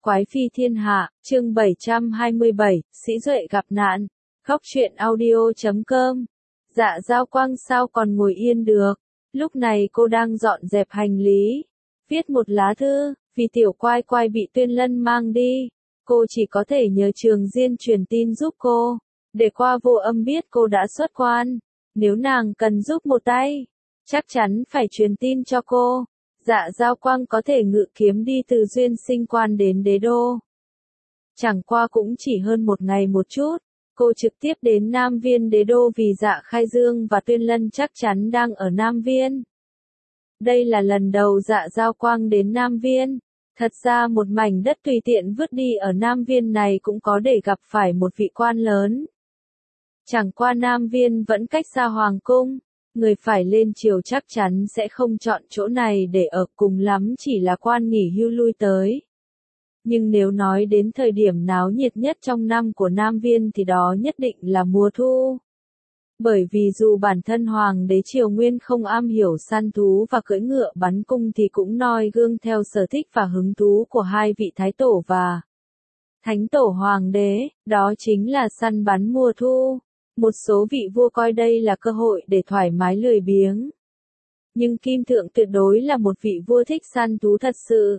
Quái phi thiên hạ, chương 727, Sĩ Duệ gặp nạn. Góc truyện audio.com. Dạ Giao Quang sao còn ngồi yên được. Lúc này cô đang dọn dẹp hành lý. Viết một lá thư, vì tiểu quai quai bị Tuyên Lân mang đi. Cô chỉ có thể nhờ Trường Diên truyền tin giúp cô. Để qua vô âm biết cô đã xuất quan. Nếu nàng cần giúp một tay, chắc chắn phải truyền tin cho cô. Dạ Giao Quang có thể ngự kiếm đi từ Duyên Sinh Quan đến Đế Đô. Chẳng qua cũng chỉ hơn một ngày một chút, cô trực tiếp đến Nam Viên Đế Đô vì Dạ Khai Dương và Tuyên Lân chắc chắn đang ở Nam Viên. Đây là lần đầu Dạ Giao Quang đến Nam Viên. Thật ra một mảnh đất tùy tiện vứt đi ở Nam Viên này cũng có để gặp phải một vị quan lớn. Chẳng qua Nam Viên vẫn cách xa Hoàng Cung. Người phải lên triều chắc chắn sẽ không chọn chỗ này để ở, cùng lắm chỉ là quan nghỉ hưu lui tới. Nhưng nếu nói đến thời điểm náo nhiệt nhất trong năm của Nam Viên thì đó nhất định là mùa thu. Bởi vì dù bản thân Hoàng đế Triều Nguyên không am hiểu săn thú và cưỡi ngựa bắn cung thì cũng noi gương theo sở thích và hứng thú của hai vị Thái Tổ và Thánh Tổ Hoàng đế, đó chính là săn bắn mùa thu. Một số vị vua coi đây là cơ hội để thoải mái lười biếng. Nhưng Kim Thượng tuyệt đối là một vị vua thích săn thú thật sự.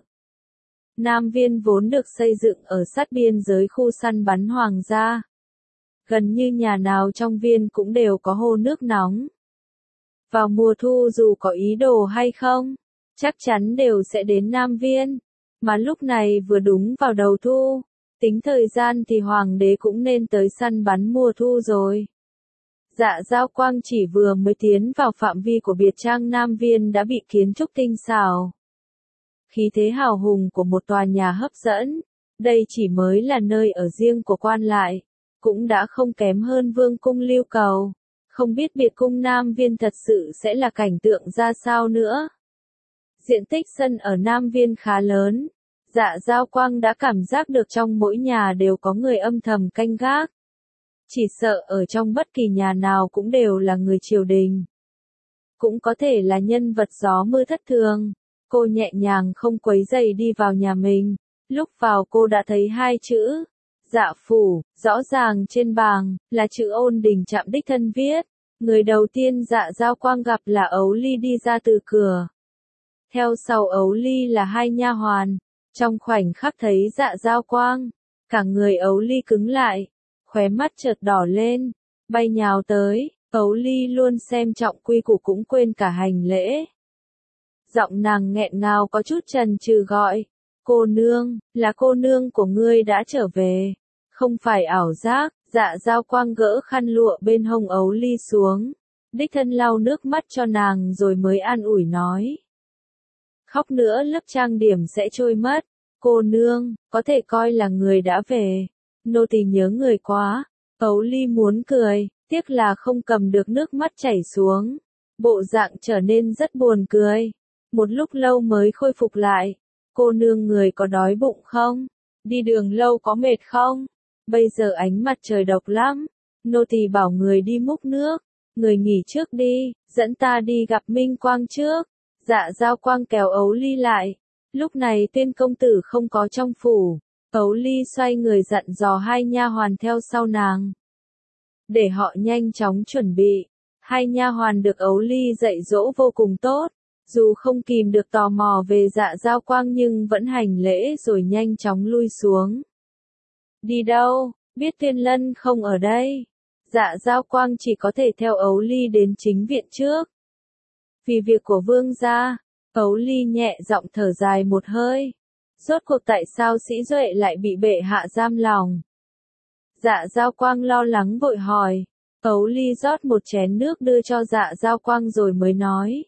Nam Viên vốn được xây dựng ở sát biên giới khu săn bắn hoàng gia. Gần như nhà nào trong viên cũng đều có hồ nước nóng. Vào mùa thu dù có ý đồ hay không, chắc chắn đều sẽ đến Nam Viên. Mà lúc này vừa đúng vào đầu thu. Tính thời gian thì hoàng đế cũng nên tới săn bắn mùa thu rồi. Dạ Giao Quang chỉ vừa mới tiến vào phạm vi của biệt trang Nam Viên đã bị kiến trúc tinh xảo. Khí thế hào hùng của một tòa nhà hấp dẫn. Đây chỉ mới là nơi ở riêng của quan lại. Cũng đã không kém hơn Vương cung Lưu Cầu. Không biết biệt cung Nam Viên thật sự sẽ là cảnh tượng ra sao nữa. Diện tích sân ở Nam Viên khá lớn. Dạ Giao Quang đã cảm giác được trong mỗi nhà đều có người âm thầm canh gác. Chỉ sợ ở trong bất kỳ nhà nào cũng đều là người triều đình. Cũng có thể là nhân vật gió mưa thất thường. Cô nhẹ nhàng không quấy rầy đi vào nhà mình. Lúc vào cô đã thấy hai chữ. Dạ phủ, rõ ràng trên bảng, là chữ Ôn Đình Trạm đích thân viết. Người đầu tiên Dạ Giao Quang gặp là Ấu Ly đi ra từ cửa. Theo sau Ấu Ly là hai nha hoàn. Trong khoảnh khắc thấy Dạ Giao Quang, cả người Ấu Ly cứng lại, khóe mắt chợt đỏ lên, bay nhào tới, Ấu Ly luôn xem trọng quy củ cũng quên cả hành lễ. Giọng nàng nghẹn ngào có chút chần chừ gọi, cô nương, là cô nương của ngươi đã trở về, không phải ảo giác. Dạ Giao Quang gỡ khăn lụa bên hông Ấu Ly xuống, đích thân lau nước mắt cho nàng rồi mới an ủi nói. Khóc nữa lớp trang điểm sẽ trôi mất. Cô nương, có thể coi là người đã về. Nô tỳ nhớ người quá. Ấu Ly muốn cười, tiếc là không cầm được nước mắt chảy xuống. Bộ dạng trở nên rất buồn cười. Một lúc lâu mới khôi phục lại. Cô nương người có đói bụng không? Đi đường lâu có mệt không? Bây giờ ánh mặt trời độc lắm. Nô tỳ bảo người đi múc nước. Người nghỉ trước đi, dẫn ta đi gặp Minh Quang trước. Dạ Giao Quang kéo Ấu Ly lại. Lúc này Tuyên công tử không có trong phủ. Ấu Ly xoay người dặn dò hai nha hoàn theo sau nàng. Để họ nhanh chóng chuẩn bị. Hai nha hoàn được Ấu Ly dạy dỗ vô cùng tốt. Dù không kìm được tò mò về Dạ Giao Quang nhưng vẫn hành lễ rồi nhanh chóng lui xuống. Đi đâu? Biết Tuyên Lân không ở đây. Dạ Giao Quang chỉ có thể theo Ấu Ly đến chính viện trước. Vì việc của vương gia, Ấu Ly nhẹ giọng thở dài một hơi. Rốt cuộc tại sao Sĩ Duệ lại bị bệ hạ giam lòng? Dạ Giao Quang lo lắng vội hỏi. Ấu Ly rót một chén nước đưa cho Dạ Giao Quang rồi mới nói.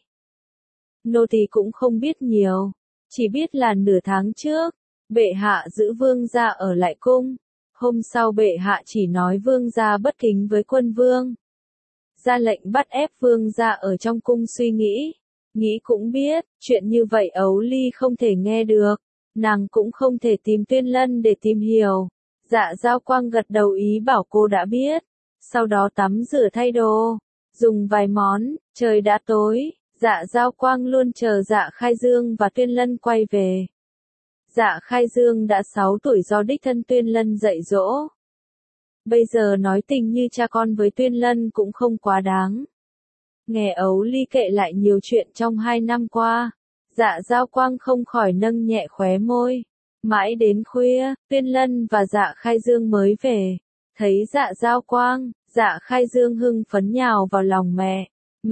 Nô tỳ cũng không biết nhiều. Chỉ biết là nửa tháng trước, bệ hạ giữ vương gia ở lại cung. Hôm sau bệ hạ chỉ nói vương gia bất kính với quân vương. Ra lệnh bắt ép vương gia ở trong cung suy nghĩ. Nghĩ cũng biết, chuyện như vậy Ấu Ly không thể nghe được. Nàng cũng không thể tìm Tuyên Lân để tìm hiểu. Dạ Giao Quang gật đầu ý bảo cô đã biết. Sau đó tắm rửa thay đồ. Dùng vài món, trời đã tối. Dạ Giao Quang luôn chờ Dạ Khai Dương và Tuyên Lân quay về. Dạ Khai Dương đã 6 tuổi do đích thân Tuyên Lân dạy dỗ. Bây giờ nói tình như cha con với Tuyên Lân cũng không quá đáng. Nghe Ấu Ly kể lại nhiều chuyện trong 2 năm qua, Dạ Giao Quang không khỏi nâng nhẹ khóe môi. Mãi đến khuya, Tuyên Lân và Dạ Khai Dương mới về. Thấy Dạ Giao Quang, Dạ Khai Dương hưng phấn nhào vào lòng mẹ.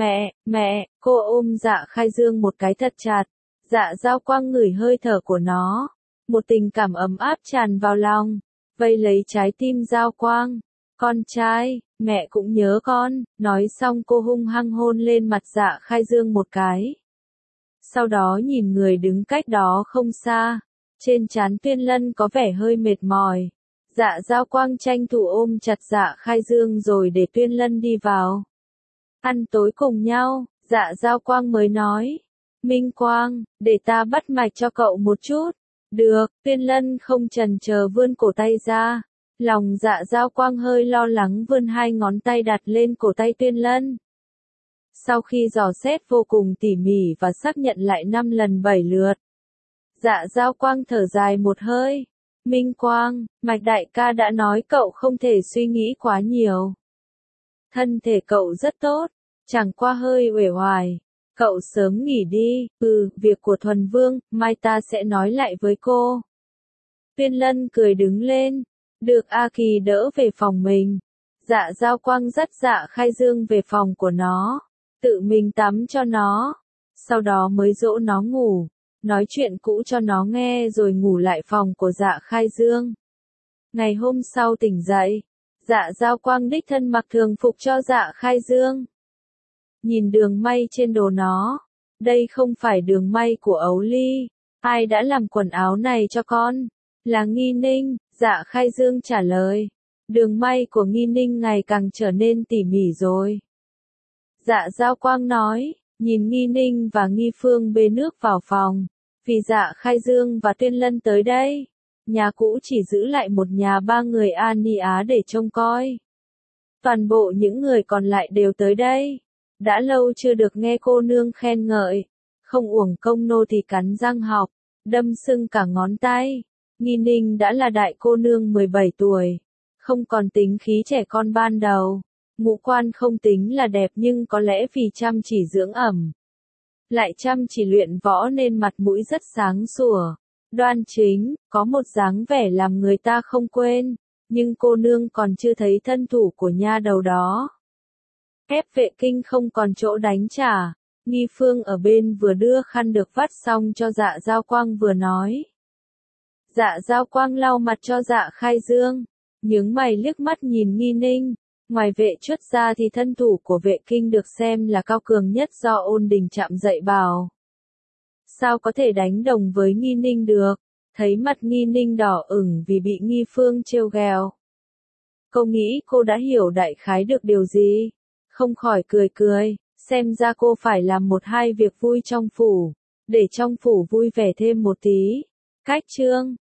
Mẹ, cô ôm Dạ Khai Dương một cái thật chặt. Dạ Giao Quang ngửi hơi thở của nó. Một tình cảm ấm áp tràn vào lòng, vây lấy trái tim Giao Quang. Con trai, mẹ cũng nhớ con. Nói xong cô hung hăng hôn lên mặt Dạ Khai Dương một cái. Sau đó nhìn người đứng cách đó không xa. Trên trán Tuyên Lân có vẻ hơi mệt mỏi. Dạ Giao Quang tranh thủ ôm chặt Dạ Khai Dương rồi để Tuyên Lân đi vào. Ăn tối cùng nhau, Dạ Giao Quang mới nói. Minh Quang, để ta bắt mạch cho cậu một chút. Được, Tuyên Lân không chần chờ vươn cổ tay ra. Lòng Dạ Giao Quang hơi lo lắng vươn 2 ngón tay đặt lên cổ tay Tuyên Lân. Sau khi dò xét vô cùng tỉ mỉ và xác nhận lại 5 lần 7 lượt. Dạ Giao Quang thở dài một hơi. Minh Quang, Mạch đại ca đã nói cậu không thể suy nghĩ quá nhiều. Thân thể cậu rất tốt, chẳng qua hơi uể oải. Cậu sớm nghỉ đi, việc của Thuần Vương, mai ta sẽ nói lại với cô. Tuyên Lân cười đứng lên. Được A Kỳ đỡ về phòng mình. Dạ Giao Quang dắt Dạ Khai Dương về phòng của nó. Tự mình tắm cho nó. Sau đó mới dỗ nó ngủ. Nói chuyện cũ cho nó nghe rồi ngủ lại phòng của Dạ Khai Dương. Ngày hôm sau tỉnh dậy, Dạ Giao Quang đích thân mặc thường phục cho Dạ Khai Dương. Nhìn đường may trên đồ nó. Đây không phải đường may của Ấu Ly. Ai đã làm quần áo này cho con? Là Nghi Ninh, Dạ Khai Dương trả lời. Đường may của Nghi Ninh ngày càng trở nên tỉ mỉ rồi. Dạ Giao Quang nói, nhìn Nghi Ninh và Nghi Phương bê nước vào phòng. Vì Dạ Khai Dương và Tuyên Lân tới đây, nhà cũ chỉ giữ lại một nhà 3 người An Ni Á để trông coi. Toàn bộ những người còn lại đều tới đây. Đã lâu chưa được nghe cô nương khen ngợi. Không uổng công nô thì cắn răng học, đâm sưng cả ngón tay. Nghi Ninh đã là đại cô nương 17 tuổi. Không còn tính khí trẻ con ban đầu. Ngũ quan không tính là đẹp nhưng có lẽ vì chăm chỉ dưỡng ẩm. Lại chăm chỉ luyện võ nên mặt mũi rất sáng sủa. Đoan chính, có một dáng vẻ làm người ta không quên. Nhưng cô nương còn chưa thấy thân thủ của nha đầu đó. Ép Vệ Kinh không còn chỗ đánh trả. Nghi Phương ở bên vừa đưa khăn được vắt xong cho Dạ Giao Quang vừa nói. Dạ Giao Quang lau mặt cho Dạ Khai Dương. Nhướng mày liếc mắt nhìn Nghi Ninh. Ngoài Vệ Chuất ra thì thân thủ của Vệ Kinh được xem là cao cường nhất do Ôn Đình Trạm dạy bảo. Sao có thể đánh đồng với Nghi Ninh được? Thấy mặt Nghi Ninh đỏ ửng vì bị Nghi Phương trêu ghẹo. Cô nghĩ cô đã hiểu đại khái được điều gì? Không khỏi cười, xem ra cô phải làm 1-2 việc vui trong phủ, để trong phủ vui vẻ thêm một tí. Cách chương